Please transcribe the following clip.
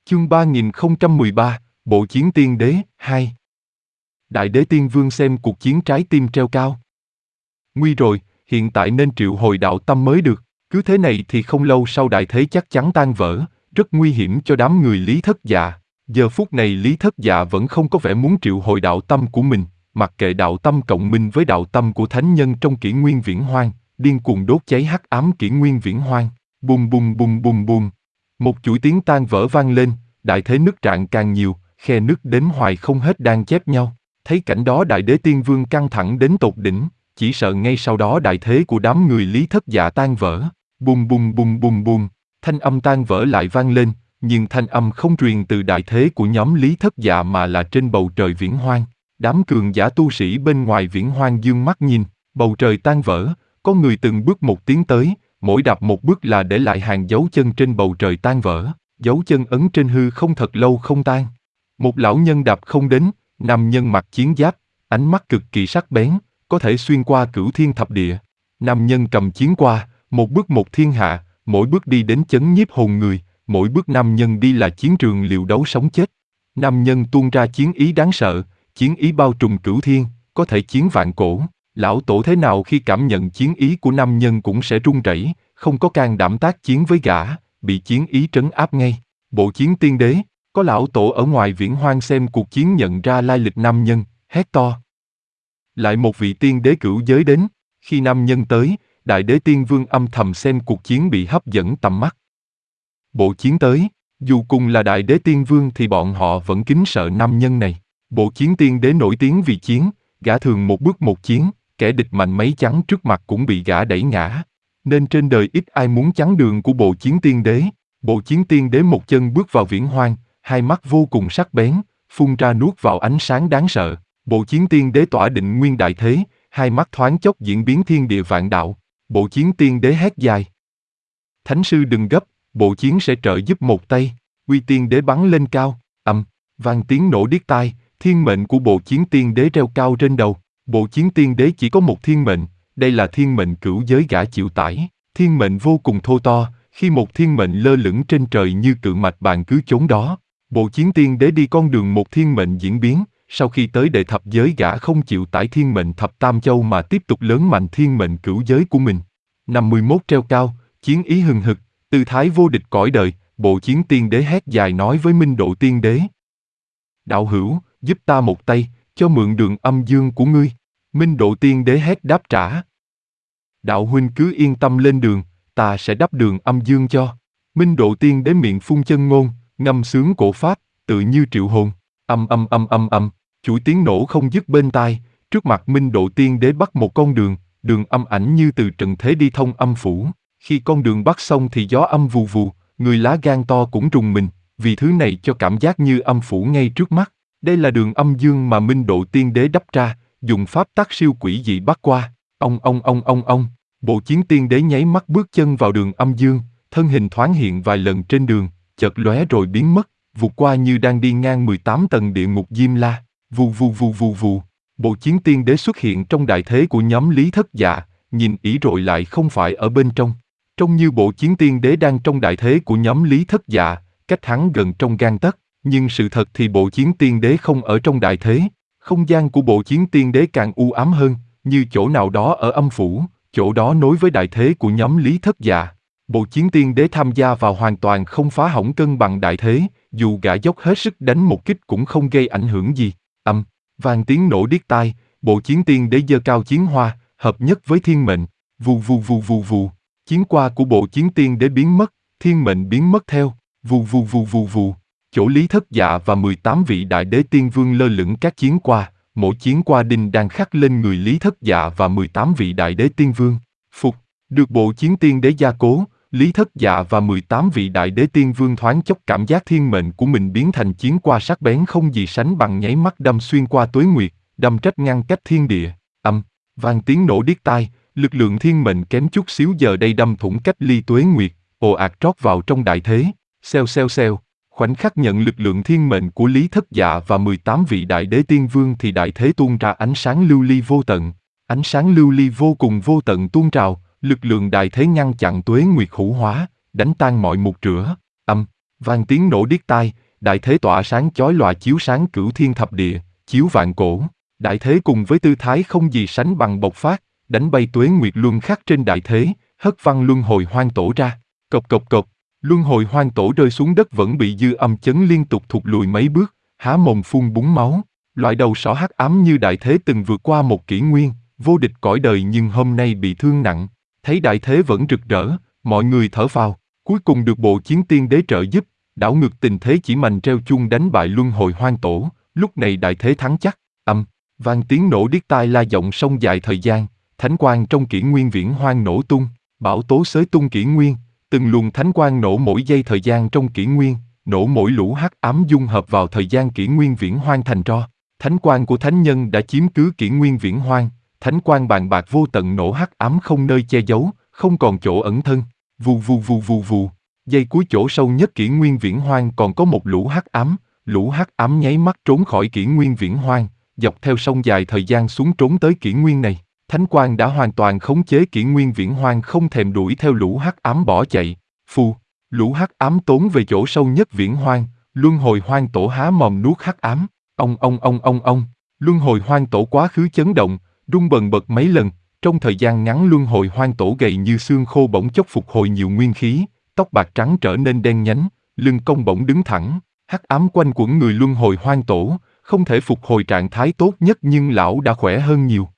Chương 3013, Bộ chiến tiên đế, 2. Đại đế tiên vương xem cuộc chiến trái tim treo cao. Nguy rồi, hiện tại nên triệu hồi đạo tâm mới được, cứ thế này thì không lâu sau đại thế chắc chắn tan vỡ, rất nguy hiểm cho đám người Lý Thất Dạ. Giờ phút này Lý Thất Dạ vẫn không có vẻ muốn triệu hồi đạo tâm của mình, mặc kệ đạo tâm cộng minh với đạo tâm của thánh nhân trong kỷ nguyên viễn hoang, điên cuồng đốt cháy hắc ám kỷ nguyên viễn hoang. Bùm bùm bùm bùm bùm. Một chuỗi tiếng tan vỡ vang lên, đại thế nứt rạn càng nhiều, khe nứt đếm hoài không hết đang chép nhau. Thấy cảnh đó đại đế tiên vương căng thẳng đến tột đỉnh, chỉ sợ ngay sau đó đại thế của đám người Lý Thất Dạ tan vỡ. Bùm bùm bùm bùm bùm, thanh âm tan vỡ lại vang lên, nhưng thanh âm không truyền từ đại thế của nhóm Lý Thất Dạ mà là trên bầu trời viễn hoang. Đám cường giả tu sĩ bên ngoài viễn hoang dương mắt nhìn, bầu trời tan vỡ, có người từng bước một tiến tới, mỗi đạp một bước là để lại hàng dấu chân trên bầu trời tan vỡ, dấu chân ấn trên hư không thật lâu không tan. Một lão nhân đạp không đến, nam nhân mặc chiến giáp, ánh mắt cực kỳ sắc bén, có thể xuyên qua cửu thiên thập địa. Nam nhân cầm chiến qua, một bước một thiên hạ, mỗi bước đi đến chấn nhiếp hồn người, mỗi bước nam nhân đi là chiến trường liều đấu sống chết. Nam nhân tuôn ra chiến ý đáng sợ, chiến ý bao trùm cửu thiên, có thể chiến vạn cổ. Lão tổ thế nào khi cảm nhận chiến ý của nam nhân cũng sẽ run rẩy, không có can đảm tác chiến với gã, bị chiến ý trấn áp ngay. Bộ chiến tiên đế, có lão tổ ở ngoài viễn hoang xem cuộc chiến nhận ra lai lịch nam nhân, hét to. Lại một vị tiên đế cửu giới đến, khi nam nhân tới, đại đế tiên vương âm thầm xem cuộc chiến bị hấp dẫn tầm mắt. Bộ chiến tới, dù cùng là đại đế tiên vương thì bọn họ vẫn kính sợ nam nhân này. Bộ chiến tiên đế nổi tiếng vì chiến, gã thường một bước một chiến, kẻ địch mạnh mấy chắn trước mặt cũng bị gã đẩy ngã. Nên trên đời ít ai muốn chắn đường của bộ chiến tiên đế. Bộ chiến tiên đế một chân bước vào viễn hoang, hai mắt vô cùng sắc bén, phun ra nuốt vào ánh sáng đáng sợ. Bộ chiến tiên đế tỏa định nguyên đại thế, hai mắt thoáng chốc diễn biến thiên địa vạn đạo. Bộ chiến tiên đế hét dài. Thánh sư đừng gấp, bộ chiến sẽ trợ giúp một tay. Uy tiên đế bắn lên cao, vang tiếng nổ điếc tai, thiên mệnh của bộ chiến tiên đế reo cao trên đầu. Bộ chiến tiên đế chỉ có một thiên mệnh, đây là thiên mệnh cửu giới gã chịu tải. Thiên mệnh vô cùng thô to, khi một thiên mệnh lơ lửng trên trời như cự mạch bạn cứ chốn đó. Bộ chiến tiên đế đi con đường một thiên mệnh diễn biến, sau khi tới đệ thập giới gã không chịu tải thiên mệnh thập tam châu mà tiếp tục lớn mạnh thiên mệnh cửu giới của mình. 51 treo cao, chiến ý hừng hực, tư thái vô địch cõi đời, bộ chiến tiên đế hét dài nói với Minh Độ tiên đế. Đạo hữu, giúp ta một tay, cho mượn đường âm dương của ngươi. Minh Độ tiên đế hét đáp trả. Đạo huynh cứ yên tâm lên đường, ta sẽ đắp đường âm dương cho. Minh Độ tiên đế miệng phun chân ngôn, ngâm sướng cổ pháp, tự như triệu hồn. Chuỗi tiếng nổ không dứt bên tai, trước mặt Minh Độ tiên đế bắt một con đường, đường âm ảnh như từ trần thế đi thông âm phủ. Khi con đường bắt xong thì gió âm vù vù, người lá gan to cũng rùng mình, vì thứ này cho cảm giác như âm phủ ngay trước mắt. Đây là đường âm dương mà Minh Độ tiên đế đắp ra, dùng pháp tắc siêu quỷ dị bắt qua. Ông. Bộ chiến tiên đế nháy mắt bước chân vào đường âm dương, thân hình thoáng hiện vài lần trên đường, chợt lóe rồi biến mất, vụt qua như đang đi ngang 18 tầng địa ngục Diêm La. Vù vù vù vù vù. Bộ chiến tiên đế xuất hiện trong đại thế của nhóm Lý Thất Dạ, nhìn ý rồi lại không phải ở bên trong. Trông như bộ chiến tiên đế đang trong đại thế của nhóm Lý Thất Dạ, cách hắn gần trong gang tấc, nhưng sự thật thì bộ chiến tiên đế không ở trong đại thế. Không gian của bộ chiến tiên đế càng u ám hơn, như chỗ nào đó ở âm phủ, chỗ đó nối với đại thế của nhóm Lý Thất Dạ. Bộ chiến tiên đế tham gia vào hoàn toàn không phá hỏng cân bằng đại thế, dù gã dốc hết sức đánh một kích cũng không gây ảnh hưởng gì. Vang tiếng nổ điếc tai, bộ chiến tiên đế giơ cao chiến hoa, hợp nhất với thiên mệnh, vù vù vù vù vù. Chiến qua của bộ chiến tiên đế biến mất, thiên mệnh biến mất theo, vù vù vù vù vù. Chỗ Lý Thất Dạ và 18 vị đại đế tiên vương lơ lửng các chiến qua, mỗi chiến qua đinh đang khắc lên người Lý Thất Dạ và 18 vị đại đế tiên vương. Phục, được bộ chiến tiên đế gia cố, Lý Thất Dạ và 18 vị đại đế tiên vương thoáng chốc cảm giác thiên mệnh của mình biến thành chiến qua sắc bén không gì sánh bằng, nháy mắt đâm xuyên qua tuế nguyệt, đâm trách ngăn cách thiên địa. Vang tiếng nổ điếc tai, lực lượng thiên mệnh kém chút xíu giờ đây đâm thủng cách ly tuế nguyệt, ồ ạt trót vào trong đại thế. Xèo. Khoảnh khắc nhận lực lượng thiên mệnh của Lý Thất Dạ và 18 vị đại đế tiên vương thì đại thế tuôn ra ánh sáng lưu ly vô tận. Ánh sáng lưu ly vô cùng vô tận tuôn trào, lực lượng đại thế ngăn chặn tuế nguyệt hữu hóa, đánh tan mọi mục rửa. Vang tiếng nổ điếc tai, đại thế tỏa sáng chói lòa chiếu sáng cửu thiên thập địa, chiếu vạn cổ. Đại thế cùng với tư thái không gì sánh bằng bộc phát, đánh bay tuế nguyệt luân khắc trên đại thế, hất văng luân hồi hoang tổ ra. Cộc cộc cộc, luân hồi hoang tổ rơi xuống đất vẫn bị dư âm chấn liên tục thụt lùi mấy bước, há mồm phun búng máu. Loại đầu sỏ hắc ám như đại thế từng vượt qua một kỷ nguyên, vô địch cõi đời nhưng hôm nay bị thương nặng. Thấy đại thế vẫn rực rỡ, mọi người thở phào, cuối cùng được bộ chiến tiên đế trợ giúp, đảo ngược tình thế chỉ mành treo chuông đánh bại luân hồi hoang tổ, lúc này đại thế thắng chắc. Vang tiếng nổ điếc tai la giọng sông dài thời gian, thánh quang trong kỷ nguyên viễn hoang nổ tung, bão tố xới tung kỷ nguyên, từng luồng thánh quang nổ mỗi giây thời gian trong kỷ nguyên, nổ mỗi lũ hắc ám dung hợp vào thời gian kỷ nguyên viễn hoang thành tro. Thánh quang của thánh nhân đã chiếm cứ kỷ nguyên viễn hoang, thánh quang bàn bạc vô tận nổ hắc ám không nơi che giấu, không còn chỗ ẩn thân. Vù vù vù vù vù, giây cuối chỗ sâu nhất kỷ nguyên viễn hoang còn có một lũ hắc ám nháy mắt trốn khỏi kỷ nguyên viễn hoang, dọc theo sông dài thời gian xuống trốn tới kỷ nguyên này. Thánh quang đã hoàn toàn khống chế kỷ nguyên viễn hoang không thèm đuổi theo lũ hắc ám bỏ chạy. Phù, lũ hắc ám tốn về chỗ sâu nhất viễn hoang, luân hồi hoang tổ há mồm nuốt hắc ám. Ông, luân hồi hoang tổ quá khứ chấn động, rung bần bật mấy lần, trong thời gian ngắn luân hồi hoang tổ gầy như xương khô bỗng chốc phục hồi nhiều nguyên khí, tóc bạc trắng trở nên đen nhánh, lưng cong bỗng đứng thẳng, hắc ám quanh quẩn người luân hồi hoang tổ, không thể phục hồi trạng thái tốt nhất nhưng lão đã khỏe hơn nhiều.